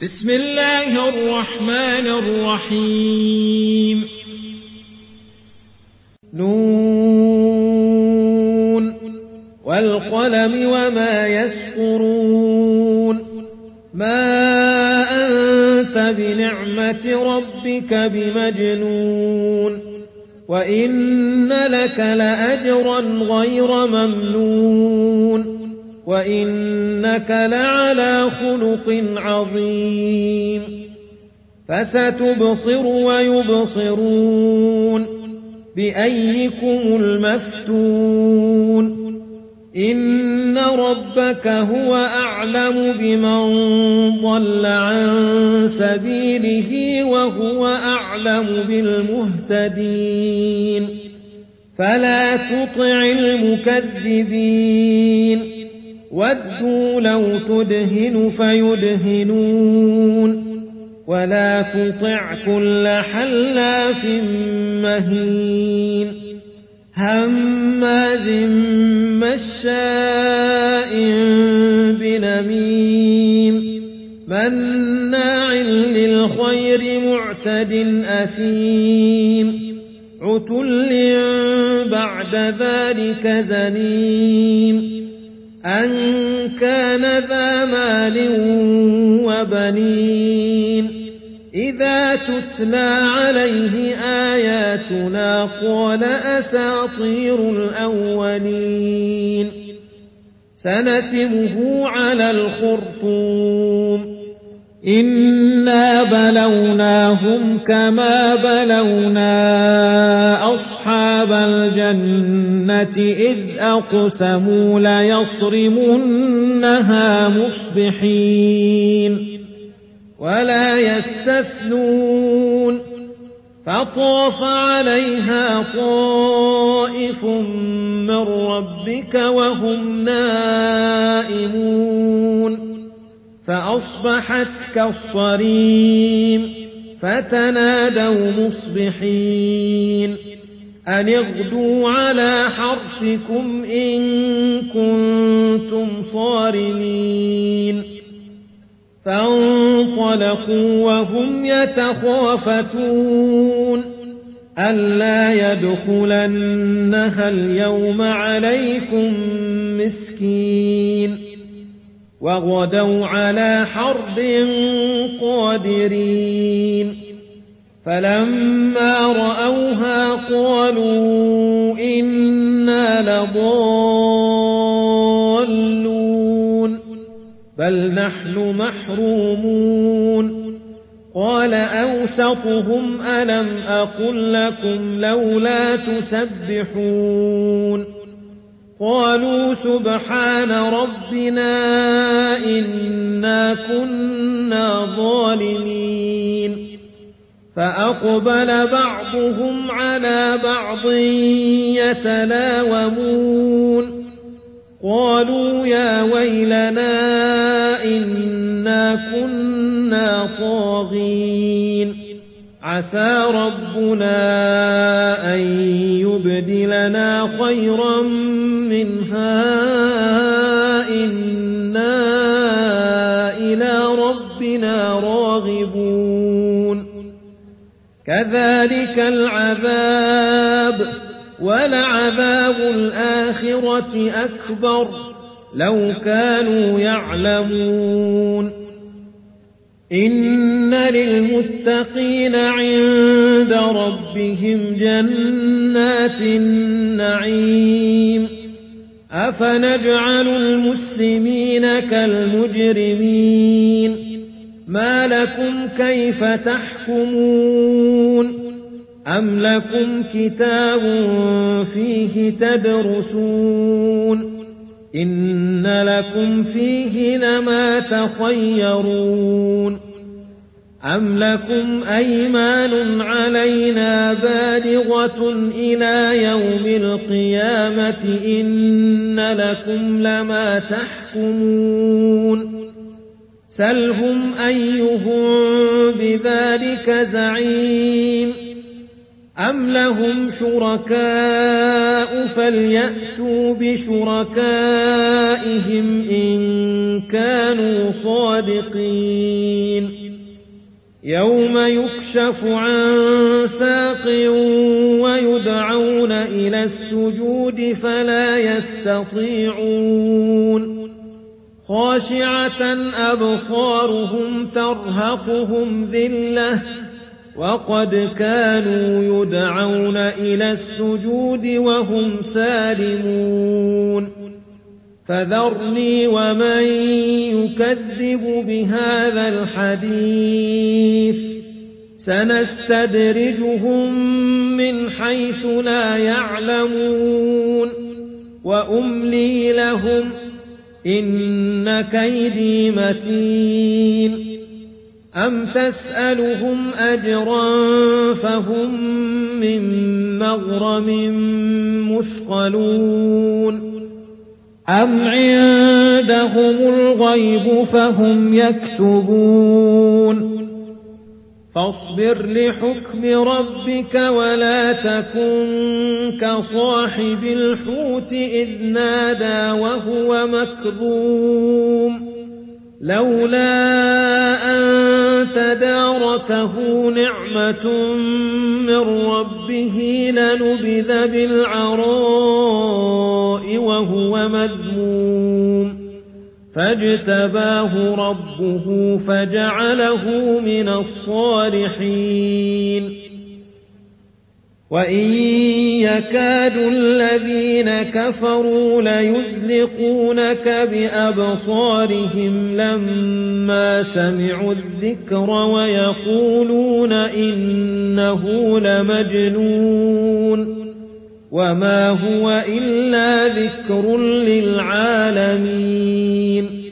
بسم الله الرحمن الرحيم نون والقلم وما يسطرون ما أنت بنعمة ربك بمجنون وإن لك لأجرا غير ممنون وإنك لعلى خلق عظيم فستبصر ويبصرون بأيكم المفتون إن ربك هو أعلم بمن ضل عن سبيله وهو أعلم بالمهتدين فلا تطع المكذبين ودوا لو تدهن فيدهنون ولا تطع كل حلاف مهين هماز مشاء بنميم مناع للخير معتد أثيم عتل بعد ذلك زنيم أن كان ذا مال وبنين إذا تتلى عليه آياتنا قال أساطير الأولين سنسمه على الخرطوم إنا بلوناهم كما بلونا أصحاب الجنة إذ أقسموا ليصرمنها مصبحين ولا يستثنون فطاف عليها طائف من ربك وهم نائمون فأصبحت كالصريم فتنادوا مصبحين أن اغدوا على حرثكم إن كنتم صارمين فانطلقوا وهم يتخافتون ألا يدخلنها اليوم عليكم مسكين وغدوا على حرد قادرين فلما رأوها قالوا إنا لضالون بل نحن محرومون قال أوسطهم ألم أقل لكم لولا تسبحون قالوا سبحان ربنا إنا كنا ظالمين فأقبل بعضهم على بعض يتلاومون قالوا يا ويلنا إنا كنا طاغين عسى ربنا أن يبدلنا خيرا منها إنا إلى ربنا راغبون كذلك العذاب ولعذاب الآخرة أكبر لو كانوا يعلمون إن للمتقين عند ربهم جنات النعيم أفنجعل المسلمين كالمجرمين ما لكم كيف تحكمون أم لكم كتاب فيه تدرسون إن لكم فيه لما تخيرون أم لكم أيمان علينا بالغة إلى يوم القيامة إن لكم لما تحكمون سلهم أيهم بذلك زعيم أم لهم شركاء فليأتوا بشركائهم إن كانوا صادقين يوم يكشف عن ساق ويدعون إلى السجود فلا يستطيعون خاشعة أبصارهم ترهقهم ذلة وقد كانوا يدعون إلى السجود وهم سالمون فذرني ومن يكذب بهذا الحديث سنستدرجهم من حيث لا يعلمون وأملي لهم إن كيدي متين أم تسألهم أجرا فهم من مغرم مثقلون أم عندهم الغيب فهم يكتبون فاصبر لحكم ربك ولا تكن كصاحب الحوت إذ نادى وهو مكظوم لولا أن تداركه نعمة من ربه لنبذ بالعراء وهو مذموم فاجتباه ربه فجعله من الصالحين وإن يكاد الذين كفروا ليزلقونك بأبصارهم لما سمعوا الذكر ويقولون إنه لمجنون وما هو إلا ذكر للعالمين